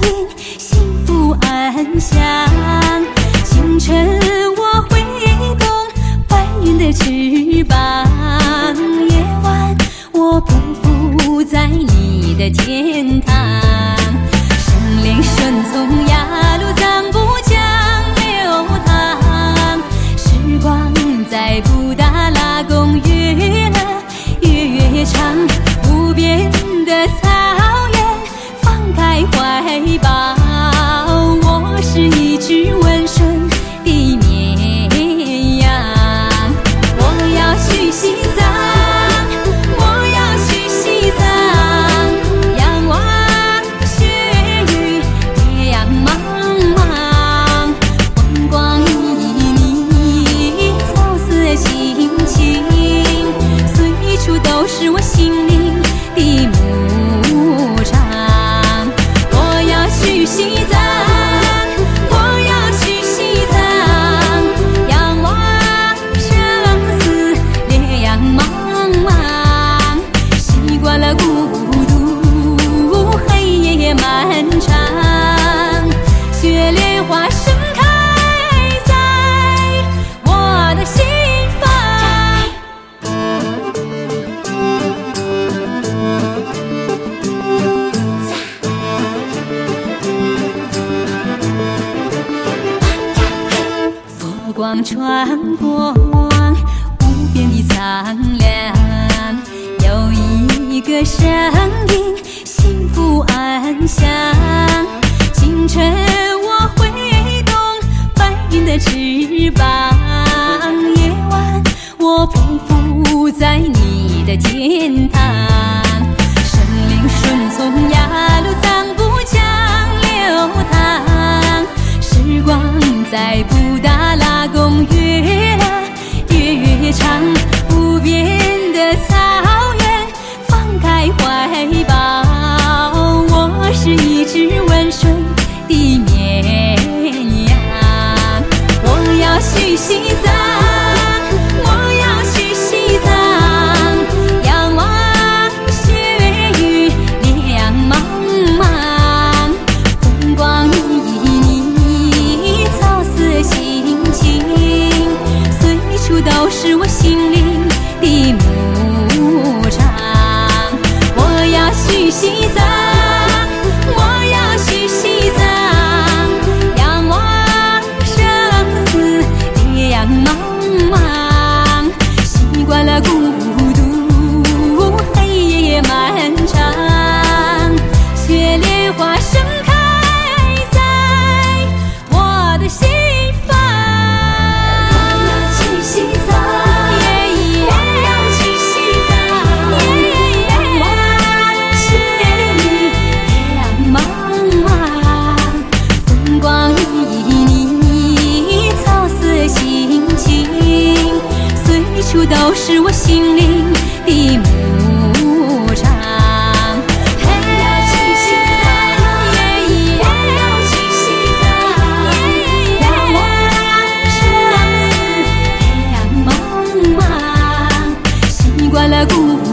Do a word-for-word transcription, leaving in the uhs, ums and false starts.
影，幸福安详。清晨我挥动白云的翅膀，夜晚我匍匐在你的天堂。生灵顺从呀，路藏布江流淌。时光在布达拉宫越了越长，无边的草原放开怀抱。我是一只温顺的绵羊，我要去西藏，我要去西藏，仰望雪域，烈阳茫茫，风光旖旎，草色青青，随处都是我心灵的牧场。我要去西藏，我要去西藏，仰望生死，烈阳茫茫，习惯了孤独，黑夜漫长，雪莲花盛开在我的心房。佛光穿过无边的苍凉，有一个声音，幸福安详。清晨我挥动白云的翅膀，夜晚我匍匐在你的天堂。生灵顺从呀，路藏布江流淌。时光在布达拉宫越了越长，无边的草原放开怀抱。我是一只温顺的绵羊，我要去西藏，我要去西藏，仰望雪域，烈阳茫茫，风光旖旎，草色青青，随处都是我心灵的牧场。我要去西藏，我要去西藏，仰望生死，烈阳茫茫，习惯了孤独，黑夜漫长，雪莲花盛开在我的心房。我要去西藏，我要去西藏，仰望雪域，烈阳茫茫，风光旖旎，草色青青，随处都是我心灵的牧场。我要去西藏，我要去西藏，仰望生死，烈阳茫茫，习惯了孤